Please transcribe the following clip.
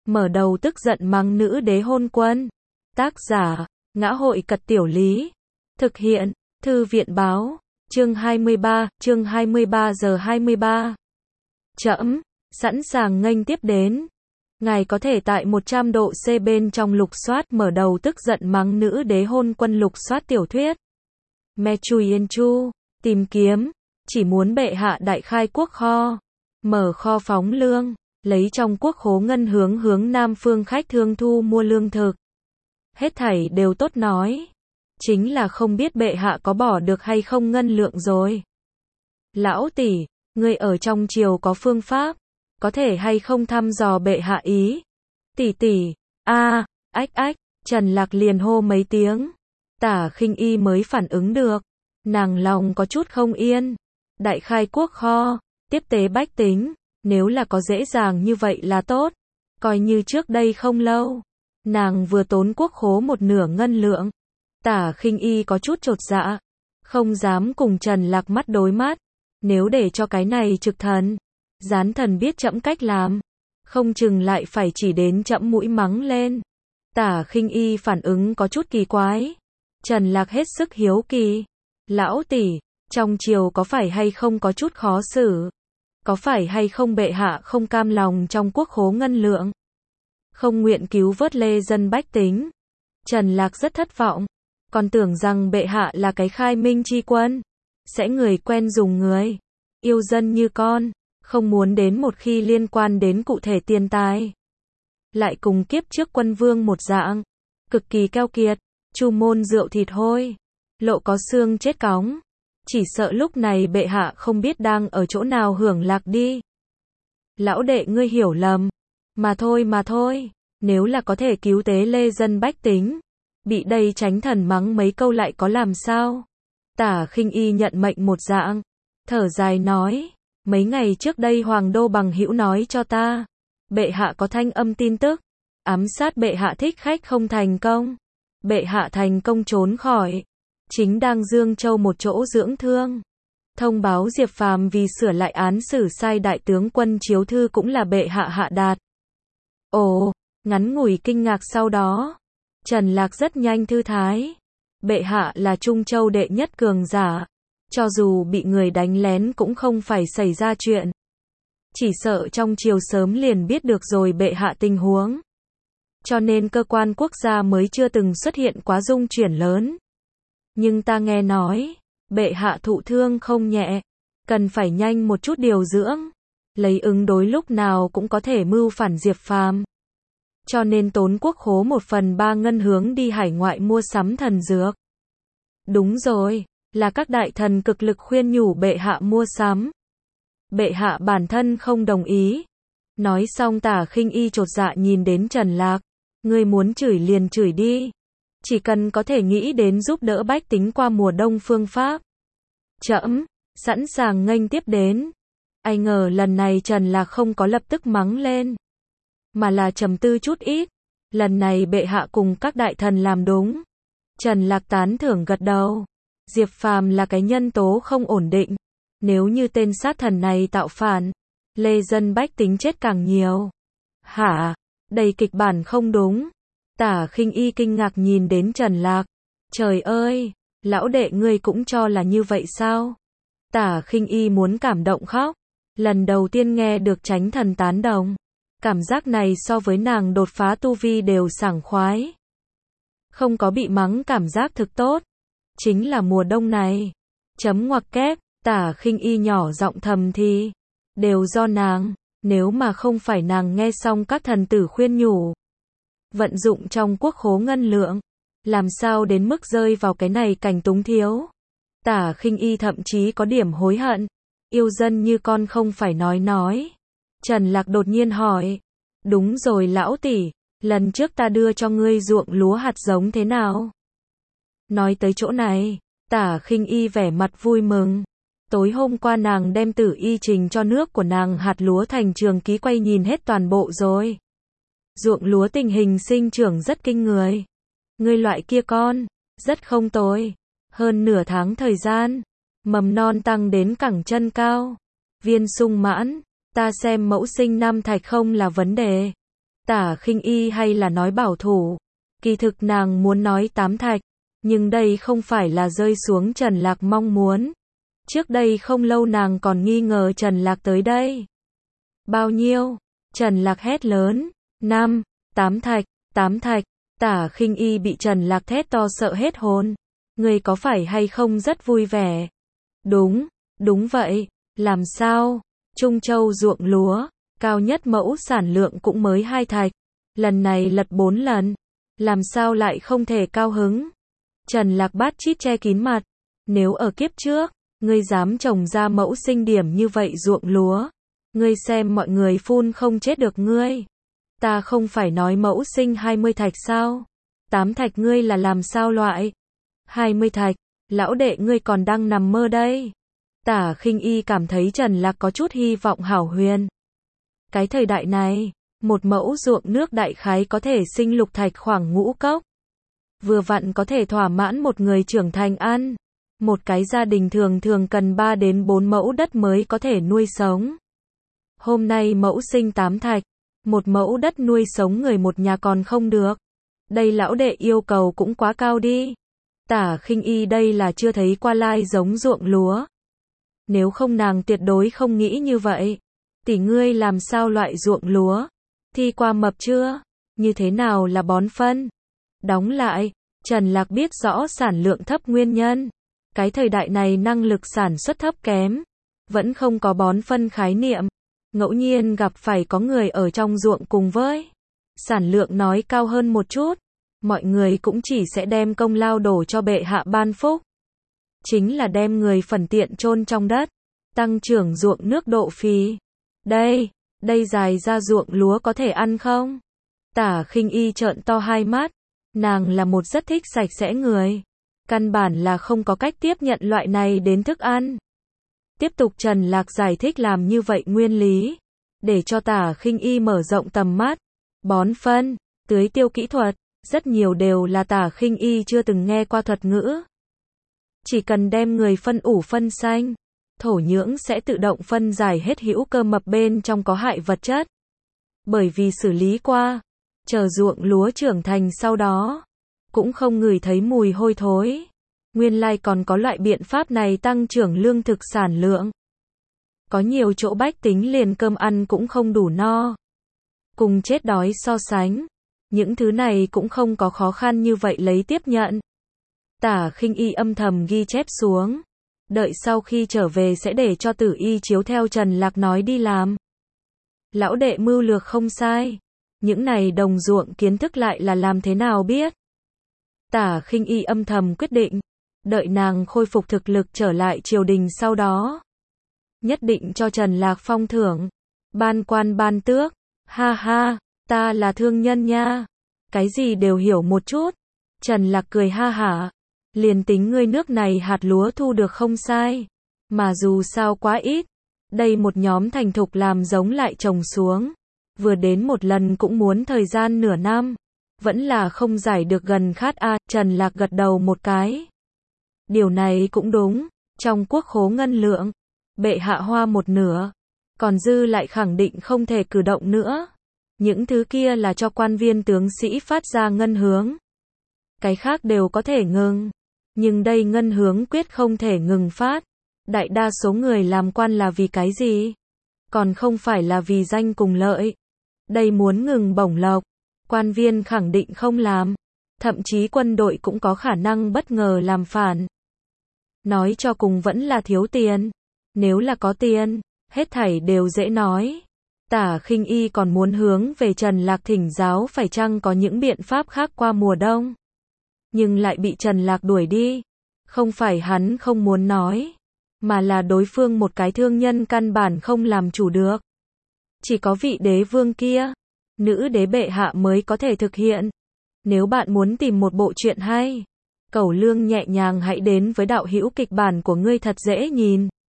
mở đầu tức giận mắng nữ đế hôn quân. Tác giả, Ngã hội Cật Tiểu Lý. Thực hiện, Thư viện báo. Chương 23 giờ 23. Trẫm sẵn sàng nghênh tiếp đến. Ngài có thể tại 100 độ C bên trong lục soát mở đầu tức giận mắng nữ đế hôn quân lục soát tiểu thuyết. Me Chui Yên Chu, tìm kiếm, chỉ muốn bệ hạ đại khai quốc kho, mở kho phóng lương, lấy trong quốc khố ngân hướng nam phương khách thương thu mua lương thực. Hết thảy đều tốt nói. Chính là không biết bệ hạ có bỏ được hay không ngân lượng rồi. Lão tỷ, ngươi ở trong triều có phương pháp, có thể hay không thăm dò bệ hạ ý. Tỷ, ách, Trần Lạc liền hô mấy tiếng. Tả Khinh Y mới phản ứng được. Nàng lòng có chút không yên. Đại khai quốc kho, tiếp tế bách tính, nếu là có dễ dàng như vậy là tốt. Coi như trước đây không lâu, nàng vừa tốn quốc khố một nửa ngân lượng. Tả Khinh Y có chút chột dạ, không dám cùng Trần Lạc mắt đối mắt. Nếu để cho cái này trực thần, gián thần biết trẫm cách làm, không chừng lại phải chỉ đến trẫm mũi mắng lên. Tả Khinh Y phản ứng có chút kỳ quái. Trần Lạc hết sức hiếu kỳ. Lão tỷ, trong triều có phải hay không có chút khó xử? Có phải hay không bệ hạ không cam lòng trong quốc khố ngân lượng? Không nguyện cứu vớt lê dân bách tính? Trần Lạc rất thất vọng. Còn tưởng rằng bệ hạ là cái khai minh chi quân. Sẽ người quen dùng người. Yêu dân như con. Không muốn đến một khi liên quan đến cụ thể tiền tài. Lại cùng kiếp trước quân vương một dạng. Cực kỳ keo kiệt. Chu môn rượu thịt hôi. Lộ có xương chết cóng. Chỉ sợ lúc này bệ hạ không biết đang ở chỗ nào hưởng lạc đi. Lão đệ ngươi hiểu lầm. Mà thôi. Nếu là có thể cứu tế lê dân bách tính. Bị đây tránh thần mắng mấy câu lại có làm sao? Tả Khinh Y nhận mệnh một dạng. Thở dài nói. Mấy ngày trước đây Hoàng Đô bằng hữu nói cho ta. Bệ hạ có thanh âm tin tức. Ám sát bệ hạ thích khách không thành công. Bệ hạ thành công trốn khỏi. Chính đang Dương Châu một chỗ dưỡng thương. Thông báo Diệp Phàm vì sửa lại án xử sai đại tướng quân chiếu thư cũng là bệ hạ hạ đạt. Ồ, ngắn ngủi kinh ngạc sau đó. Trần Lạc rất nhanh thư thái. Bệ hạ là Trung Châu đệ nhất cường giả. Cho dù bị người đánh lén cũng không phải xảy ra chuyện. Chỉ sợ trong triều sớm liền biết được rồi bệ hạ tình huống. Cho nên cơ quan quốc gia mới chưa từng xuất hiện quá dung chuyển lớn. Nhưng ta nghe nói, bệ hạ thụ thương không nhẹ, cần phải nhanh một chút điều dưỡng, lấy ứng đối lúc nào cũng có thể mưu phản Diệp Phàm. Cho nên tốn quốc khố 1/3 ngân hướng đi hải ngoại mua sắm thần dược. Đúng rồi, là các đại thần cực lực khuyên nhủ bệ hạ mua sắm. Bệ hạ bản thân không đồng ý. Nói xong Tả Khinh Y chột dạ nhìn đến Trần Lạc. Ngươi muốn chửi liền chửi đi. Chỉ cần có thể nghĩ đến giúp đỡ bách tính qua mùa đông phương pháp. Trẫm sẵn sàng nghênh tiếp đến. Ai ngờ lần này Trần Lạc không có lập tức mắng lên, mà là trầm tư chút ít. Lần này bệ hạ cùng các đại thần làm đúng. Trần Lạc tán thưởng gật đầu. Diệp Phàm là cái nhân tố không ổn định. Nếu như tên sát thần này tạo phản, lê dân bách tính chết càng nhiều. Hả? Đây kịch bản không đúng. Tả Khinh Y kinh ngạc nhìn đến Trần Lạc. Trời ơi, lão đệ ngươi cũng cho là như vậy sao? Tả Khinh Y muốn cảm động khóc. Lần đầu tiên nghe được tránh thần tán đồng. Cảm giác này so với nàng đột phá tu vi đều sảng khoái. Không có bị mắng cảm giác thực tốt. Chính là mùa đông này. Chấm ngoặc kép, Tả Khinh Y nhỏ giọng thầm thì. Đều do nàng, nếu mà không phải nàng nghe xong các thần tử khuyên nhủ. Vận dụng trong quốc khố ngân lượng. Làm sao đến mức rơi vào cái này cảnh túng thiếu. Tả Khinh Y thậm chí có điểm hối hận. Yêu dân như con không phải nói. Trần Lạc đột nhiên hỏi. Đúng rồi lão tỷ, lần trước ta đưa cho ngươi ruộng lúa hạt giống thế nào? Nói tới chỗ này, Tả Khinh Y vẻ mặt vui mừng. Tối hôm qua nàng đem Tử Y trình cho nước của nàng hạt lúa thành trường ký quay nhìn hết toàn bộ rồi. Ruộng lúa tình hình sinh trưởng rất kinh người. Ngươi loại kia con, rất không tồi. Hơn nửa tháng thời gian, mầm non tăng đến cẳng chân cao. Viên sung mãn, ta xem mẫu sinh năm thạch không là vấn đề. Tả Khinh Y hay là nói bảo thủ. Kỳ thực nàng muốn nói tám thạch, nhưng đây không phải là rơi xuống Trần Lạc mong muốn. Trước đây không lâu nàng còn nghi ngờ Trần Lạc tới đây. Bao nhiêu? Trần Lạc hét lớn. 5, 8 thạch, 8 thạch. Tả Khinh Y bị Trần Lạc thét to sợ hết hồn. Ngươi có phải hay không rất vui vẻ? Đúng, đúng vậy. Làm sao? Trung Châu ruộng lúa, cao nhất mẫu sản lượng cũng mới 2 thạch. Lần này lật 4 lần. Làm sao lại không thể cao hứng? Trần Lạc bát chít che kín mặt. Nếu ở kiếp trước, ngươi dám trồng ra mẫu sinh điểm như vậy ruộng lúa, ngươi xem mọi người phun không chết được ngươi. Ta không phải nói mẫu sinh 20 thạch sao? 8 thạch ngươi là làm sao loại? 20 thạch, lão đệ ngươi còn đang nằm mơ đây. Tả Khinh Y cảm thấy Trần Lạc có chút hy vọng hảo huyền. Cái thời đại này, một mẫu ruộng nước đại khái có thể sinh lục thạch khoảng ngũ cốc. Vừa vặn có thể thỏa mãn một người trưởng thành ăn. Một cái gia đình thường thường cần 3 đến 4 mẫu đất mới có thể nuôi sống. Hôm nay mẫu sinh 8 thạch, một mẫu đất nuôi sống người một nhà còn không được. Đây lão đệ yêu cầu cũng quá cao đi. Tả Khinh Y đây là chưa thấy qua lai giống ruộng lúa. Nếu không nàng tuyệt đối không nghĩ như vậy. Tỷ ngươi làm sao loại ruộng lúa? Thi qua mập chưa? Như thế nào là bón phân? Đóng lại, Trần Lạc biết rõ sản lượng thấp nguyên nhân. Cái thời đại này năng lực sản xuất thấp kém. Vẫn không có bón phân khái niệm. Ngẫu nhiên gặp phải có người ở trong ruộng cùng với sản lượng nói cao hơn một chút. Mọi người cũng chỉ sẽ đem công lao đổ cho bệ hạ ban phúc. Chính là đem người phần tiện chôn trong đất. Tăng trưởng ruộng nước độ phì. Đây dài ra ruộng lúa có thể ăn không? Tả Khinh Y trợn to hai mắt. Nàng là một rất thích sạch sẽ người. Căn bản là không có cách tiếp nhận loại này đến thức ăn. Tiếp tục Trần Lạc giải thích làm như vậy nguyên lý. Để cho Tả Khinh Y mở rộng tầm mắt. Bón phân, tưới tiêu kỹ thuật. Rất nhiều đều là Tả Khinh Y chưa từng nghe qua thuật ngữ. Chỉ cần đem người phân ủ phân xanh, thổ nhưỡng sẽ tự động phân giải hết hữu cơ mập bên trong có hại vật chất. Bởi vì xử lý qua, chờ ruộng lúa trưởng thành sau đó, cũng không ngửi thấy mùi hôi thối. Nguyên lai còn có loại biện pháp này tăng trưởng lương thực sản lượng. Có nhiều chỗ bách tính liền cơm ăn cũng không đủ no. Cùng chết đói so sánh, những thứ này cũng không có khó khăn như vậy lấy tiếp nhận. Tả Khinh Y âm thầm ghi chép xuống. Đợi sau khi trở về sẽ để cho Tử Y chiếu theo Trần Lạc nói đi làm. Lão đệ mưu lược không sai. Những này đồng ruộng kiến thức lại là làm thế nào biết? Tả Khinh Y âm thầm quyết định. Đợi nàng khôi phục thực lực trở lại triều đình sau đó. Nhất định cho Trần Lạc phong thưởng. Ban quan ban tước. Ha ha, ta là thương nhân nha. Cái gì đều hiểu một chút. Trần Lạc cười ha hả. Liền tính ngươi nước này hạt lúa thu được không sai. Mà dù sao quá ít. Đây một nhóm thành thục làm giống lại trồng xuống. Vừa đến một lần cũng muốn thời gian nửa năm. Vẫn là không giải được gần khát a. Trần Lạc gật đầu một cái. Điều này cũng đúng. Trong quốc khố ngân lượng, bệ hạ hoa một nửa. Còn dư lại khẳng định không thể cử động nữa. Những thứ kia là cho quan viên tướng sĩ phát ra ngân hướng. Cái khác đều có thể ngừng. Nhưng đây ngân hướng quyết không thể ngừng phát. Đại đa số người làm quan là vì cái gì? Còn không phải là vì danh cùng lợi. Đây muốn ngừng bổng lộc. Quan viên khẳng định không làm. Thậm chí quân đội cũng có khả năng bất ngờ làm phản. Nói cho cùng vẫn là thiếu tiền. Nếu là có tiền, hết thảy đều dễ nói. Tả Khinh Y còn muốn hướng về Trần Lạc thỉnh giáo phải chăng có những biện pháp khác qua mùa đông. Nhưng lại bị Trần Lạc đuổi đi. Không phải hắn không muốn nói, mà là đối phương một cái thương nhân căn bản không làm chủ được. Chỉ có vị đế vương kia, nữ đế bệ hạ mới có thể thực hiện. Nếu bạn muốn tìm một bộ truyện hay, cẩu lương nhẹ nhàng hãy đến với đạo hữu kịch bản của ngươi thật dễ nhìn.